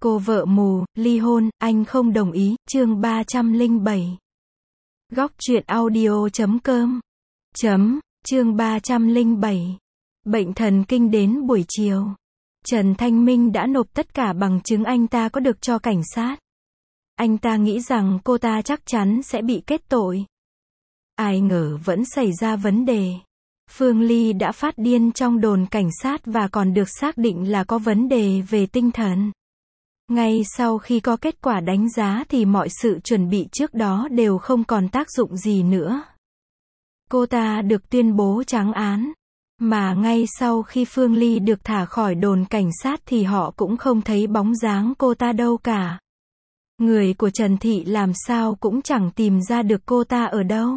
Cô vợ mù, ly hôn, anh không đồng ý, chương 307. Góc truyện audio.com. Chương 307. Bệnh thần kinh đến buổi chiều. Trần Thanh Minh đã nộp tất cả bằng chứng anh ta có được cho cảnh sát. Anh ta nghĩ rằng cô ta chắc chắn sẽ bị kết tội. Ai ngờ vẫn xảy ra vấn đề. Phương Ly đã phát điên trong đồn cảnh sát và còn được xác định là có vấn đề về tinh thần. Ngay sau khi có kết quả đánh giá thì mọi sự chuẩn bị trước đó đều không còn tác dụng gì nữa. Cô ta được tuyên bố trắng án. Mà ngay sau khi Phương Ly được thả khỏi đồn cảnh sát thì họ cũng không thấy bóng dáng cô ta đâu cả. Người của Trần Thị làm sao cũng chẳng tìm ra được cô ta ở đâu.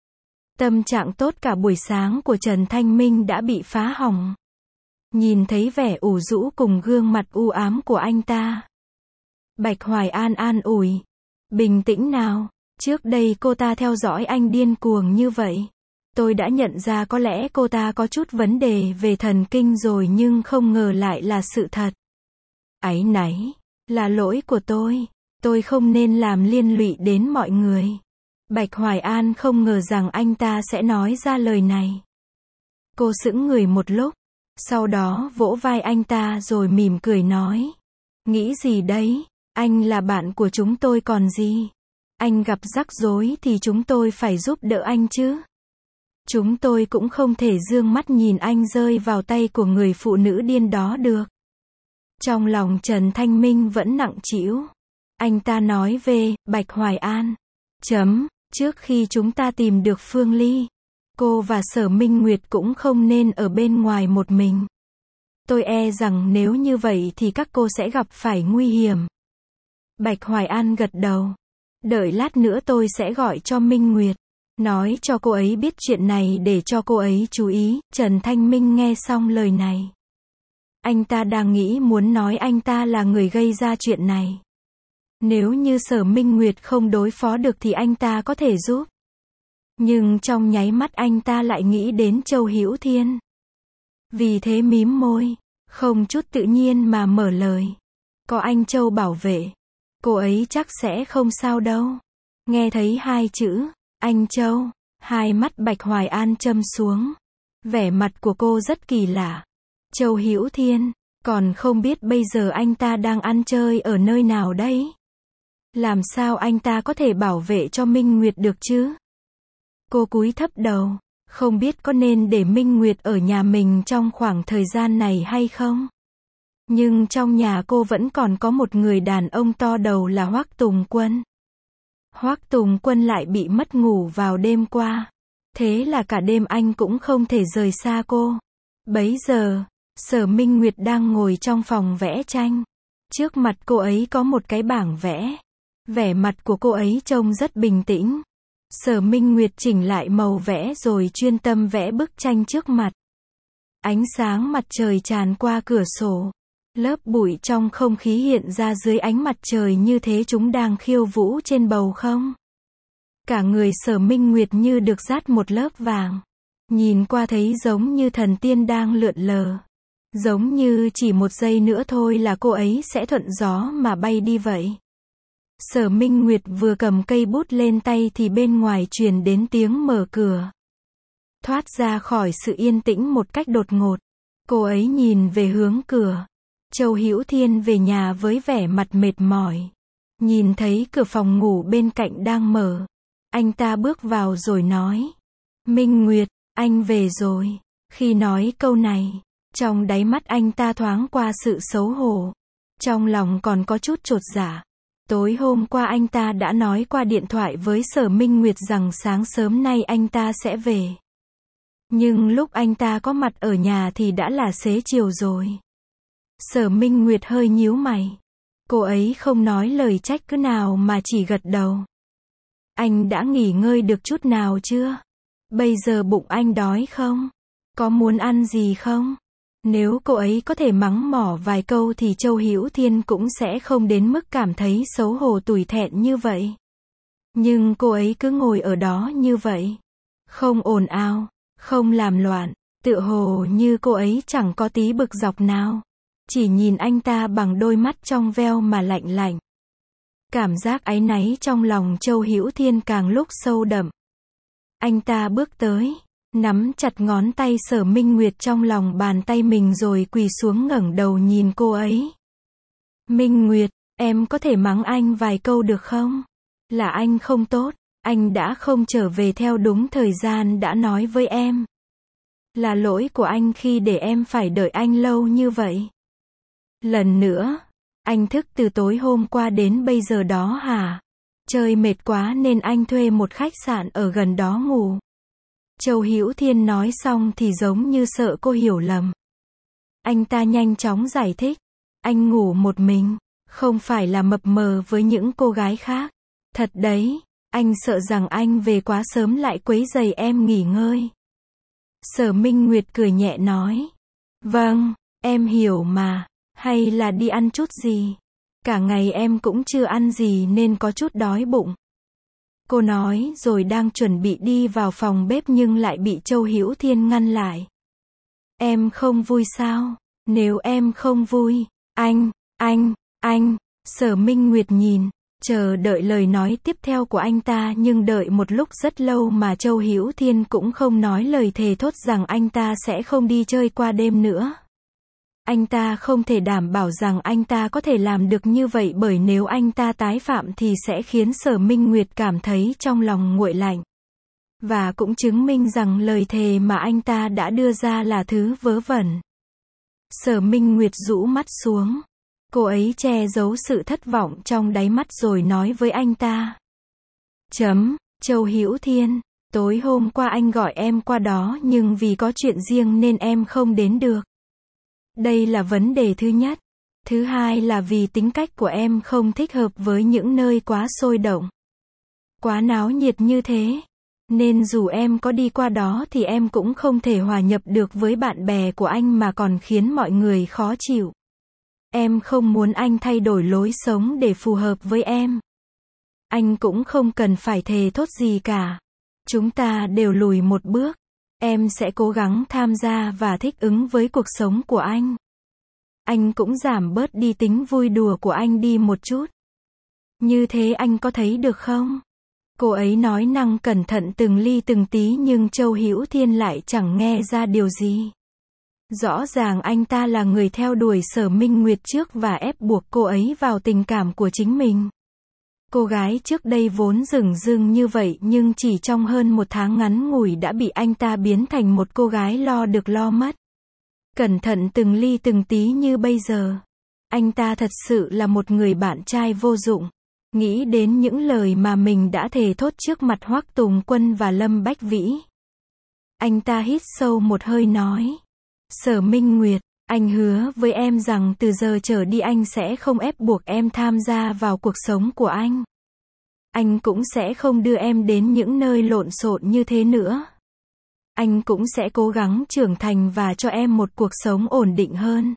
Tâm trạng tốt cả buổi sáng của Trần Thanh Minh đã bị phá hỏng. Nhìn thấy vẻ ủ rũ cùng gương mặt u ám của anh ta, Bạch Hoài An an ủi. Bình tĩnh nào, trước đây cô ta theo dõi anh điên cuồng như vậy. Tôi đã nhận ra có lẽ cô ta có chút vấn đề về thần kinh rồi nhưng không ngờ lại là sự thật. Áy náy, là lỗi của tôi không nên làm liên lụy đến mọi người. Bạch Hoài An không ngờ rằng anh ta sẽ nói ra lời này. Cô sững người một lúc, sau đó vỗ vai anh ta rồi mỉm cười nói. Nghĩ gì đấy, anh là bạn của chúng tôi còn gì. Anh gặp rắc rối thì chúng tôi phải giúp đỡ anh chứ. Chúng tôi cũng không thể dương mắt nhìn anh rơi vào tay của người phụ nữ điên đó được. Trong lòng Trần Thanh Minh vẫn nặng trĩu. Anh ta nói về Bạch Hoài An. Trước khi chúng ta tìm được Phương Ly, cô và Sở Minh Nguyệt cũng không nên ở bên ngoài một mình. Tôi e rằng nếu như vậy thì các cô sẽ gặp phải nguy hiểm. Bạch Hoài An gật đầu. Đợi lát nữa tôi sẽ gọi cho Minh Nguyệt. Nói cho cô ấy biết chuyện này để cho cô ấy chú ý. Trần Thanh Minh nghe xong lời này. Anh ta đang nghĩ muốn nói anh ta là người gây ra chuyện này. Nếu như Sở Minh Nguyệt không đối phó được thì anh ta có thể giúp. Nhưng trong nháy mắt anh ta lại nghĩ đến Châu Hữu Thiên. Vì thế mím môi, không chút tự nhiên mà mở lời. Có anh Châu bảo vệ, cô ấy chắc sẽ không sao đâu. Nghe thấy hai chữ, anh Châu, hai mắt Bạch Hoài An châm xuống. Vẻ mặt của cô rất kỳ lạ. Châu Hữu Thiên, còn không biết bây giờ anh ta đang ăn chơi ở nơi nào đấy. Làm sao anh ta có thể bảo vệ cho Minh Nguyệt được chứ? Cô cúi thấp đầu, không biết có nên để Minh Nguyệt ở nhà mình trong khoảng thời gian này hay không? Nhưng trong nhà cô vẫn còn có một người đàn ông to đầu là Hoắc Tùng Quân. Hoắc Tùng Quân lại bị mất ngủ vào đêm qua. Thế là cả đêm anh cũng không thể rời xa cô. Bấy giờ, Sở Minh Nguyệt đang ngồi trong phòng vẽ tranh. Trước mặt cô ấy có một cái bảng vẽ. Vẻ mặt của cô ấy trông rất bình tĩnh. Sở Minh Nguyệt chỉnh lại màu vẽ rồi chuyên tâm vẽ bức tranh trước mặt. Ánh sáng mặt trời tràn qua cửa sổ. Lớp bụi trong không khí hiện ra dưới ánh mặt trời như thế chúng đang khiêu vũ trên bầu không. Cả người Sở Minh Nguyệt như được dát một lớp vàng. Nhìn qua thấy giống như thần tiên đang lượn lờ. Giống như chỉ một giây nữa thôi là cô ấy sẽ thuận gió mà bay đi vậy. Sở Minh Nguyệt vừa cầm cây bút lên tay thì bên ngoài truyền đến tiếng mở cửa. Thoát ra khỏi sự yên tĩnh một cách đột ngột. Cô ấy nhìn về hướng cửa. Châu Hữu Thiên về nhà với vẻ mặt mệt mỏi. Nhìn thấy cửa phòng ngủ bên cạnh đang mở. Anh ta bước vào rồi nói. Minh Nguyệt, anh về rồi. Khi nói câu này, trong đáy mắt anh ta thoáng qua sự xấu hổ. Trong lòng còn có chút chột dạ. Tối hôm qua anh ta đã nói qua điện thoại với Sở Minh Nguyệt rằng sáng sớm nay anh ta sẽ về. Nhưng lúc anh ta có mặt ở nhà thì đã là xế chiều rồi. Sở Minh Nguyệt hơi nhíu mày. Cô ấy không nói lời trách cứ nào mà chỉ gật đầu. Anh đã nghỉ ngơi được chút nào chưa? Bây giờ bụng anh đói không? Có muốn ăn gì không? Nếu cô ấy có thể mắng mỏ vài câu thì Châu Hữu Thiên cũng sẽ không đến mức cảm thấy xấu hổ tủi thẹn như vậy. Nhưng cô ấy cứ ngồi ở đó như vậy. Không ồn ào, không làm loạn, tựa hồ như cô ấy chẳng có tí bực dọc nào. chỉ nhìn anh ta bằng đôi mắt trong veo mà lạnh lạnh. Cảm giác áy náy trong lòng Châu Hữu Thiên càng lúc sâu đậm. Anh ta bước tới, nắm chặt ngón tay Sở Minh Nguyệt trong lòng bàn tay mình rồi quỳ xuống ngẩng đầu nhìn cô ấy. Minh Nguyệt, em có thể mắng anh vài câu được không? Là anh không tốt, anh đã không trở về theo đúng thời gian đã nói với em. Là lỗi của anh khi để em phải đợi anh lâu như vậy. Lần nữa, anh thức từ tối hôm qua đến bây giờ đó hả? Chơi mệt quá nên anh thuê một khách sạn ở gần đó ngủ. Châu Hữu Thiên nói xong thì giống như sợ cô hiểu lầm. Anh ta nhanh chóng giải thích. Anh ngủ một mình, không phải là mập mờ với những cô gái khác. Thật đấy, anh sợ rằng anh về quá sớm lại quấy rầy em nghỉ ngơi. Sở Minh Nguyệt cười nhẹ nói. Vâng, em hiểu mà, hay là đi ăn chút gì? Cả ngày em cũng chưa ăn gì nên có chút đói bụng. Cô nói rồi đang chuẩn bị đi vào phòng bếp nhưng lại bị Châu Hữu Thiên ngăn lại. Em không vui sao? Nếu em không vui, anh, Sở Minh Nguyệt nhìn, chờ đợi lời nói tiếp theo của anh ta nhưng đợi một lúc rất lâu mà Châu Hữu Thiên cũng không nói lời thề thốt rằng anh ta sẽ không đi chơi qua đêm nữa. Anh ta không thể đảm bảo rằng anh ta có thể làm được như vậy bởi nếu anh ta tái phạm thì sẽ khiến Sở Minh Nguyệt cảm thấy trong lòng nguội lạnh. Và cũng chứng minh rằng lời thề mà anh ta đã đưa ra là thứ vớ vẩn. Sở Minh Nguyệt rũ mắt xuống. Cô ấy che giấu sự thất vọng trong đáy mắt rồi nói với anh ta. Châu Hữu Thiên, tối hôm qua anh gọi em qua đó nhưng vì có chuyện riêng nên em không đến được. Đây là vấn đề thứ nhất. Thứ hai là vì tính cách của em không thích hợp với những nơi quá sôi động, quá náo nhiệt như thế. Nên dù em có đi qua đó thì em cũng không thể hòa nhập được với bạn bè của anh mà còn khiến mọi người khó chịu. Em không muốn anh thay đổi lối sống để phù hợp với em. Anh cũng không cần phải thề thốt gì cả. Chúng ta đều lùi một bước. Em sẽ cố gắng tham gia và thích ứng với cuộc sống của anh. Anh cũng giảm bớt đi tính vui đùa của anh đi một chút. Như thế anh có thấy được không? Cô ấy nói năng cẩn thận từng ly từng tí nhưng Châu Hữu Thiên lại chẳng nghe ra điều gì. Rõ ràng anh ta là người theo đuổi Sở Minh Nguyệt trước và ép buộc cô ấy vào tình cảm của chính mình. Cô gái trước đây vốn dửng dưng như vậy nhưng chỉ trong hơn một tháng ngắn ngủi đã bị anh ta biến thành một cô gái lo được lo mất. Cẩn thận từng ly từng tí như bây giờ. Anh ta thật sự là một người bạn trai vô dụng. Nghĩ đến những lời mà mình đã thề thốt trước mặt Hoắc Tùng Quân và Lâm Bách Vĩ. Anh ta hít sâu một hơi nói. Sở Minh Nguyệt, anh hứa với em rằng từ giờ trở đi anh sẽ không ép buộc em tham gia vào cuộc sống của anh. Anh cũng sẽ không đưa em đến những nơi lộn xộn như thế nữa. Anh cũng sẽ cố gắng trưởng thành và cho em một cuộc sống ổn định hơn.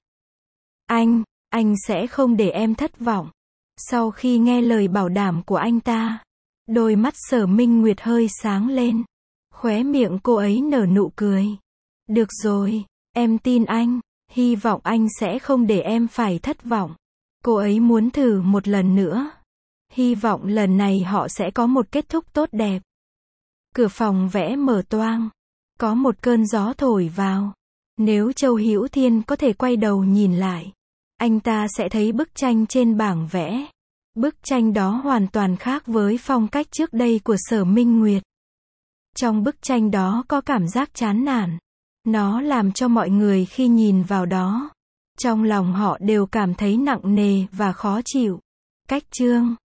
Anh sẽ không để em thất vọng. Sau khi nghe lời bảo đảm của anh ta, đôi mắt Sở Minh Nguyệt hơi sáng lên. Khóe miệng cô ấy nở nụ cười. Được rồi, em tin anh. Hy vọng anh sẽ không để em phải thất vọng. Cô ấy muốn thử một lần nữa. Hy vọng lần này họ sẽ có một kết thúc tốt đẹp. Cửa phòng vẽ mở toang. Có một cơn gió thổi vào. Nếu Châu Hữu Thiên có thể quay đầu nhìn lại, anh ta sẽ thấy bức tranh trên bảng vẽ. Bức tranh đó hoàn toàn khác với phong cách trước đây của Sở Minh Nguyệt. Trong bức tranh đó có cảm giác chán nản. Nó làm cho mọi người khi nhìn vào đó, trong lòng họ đều cảm thấy nặng nề và khó chịu. Cách chương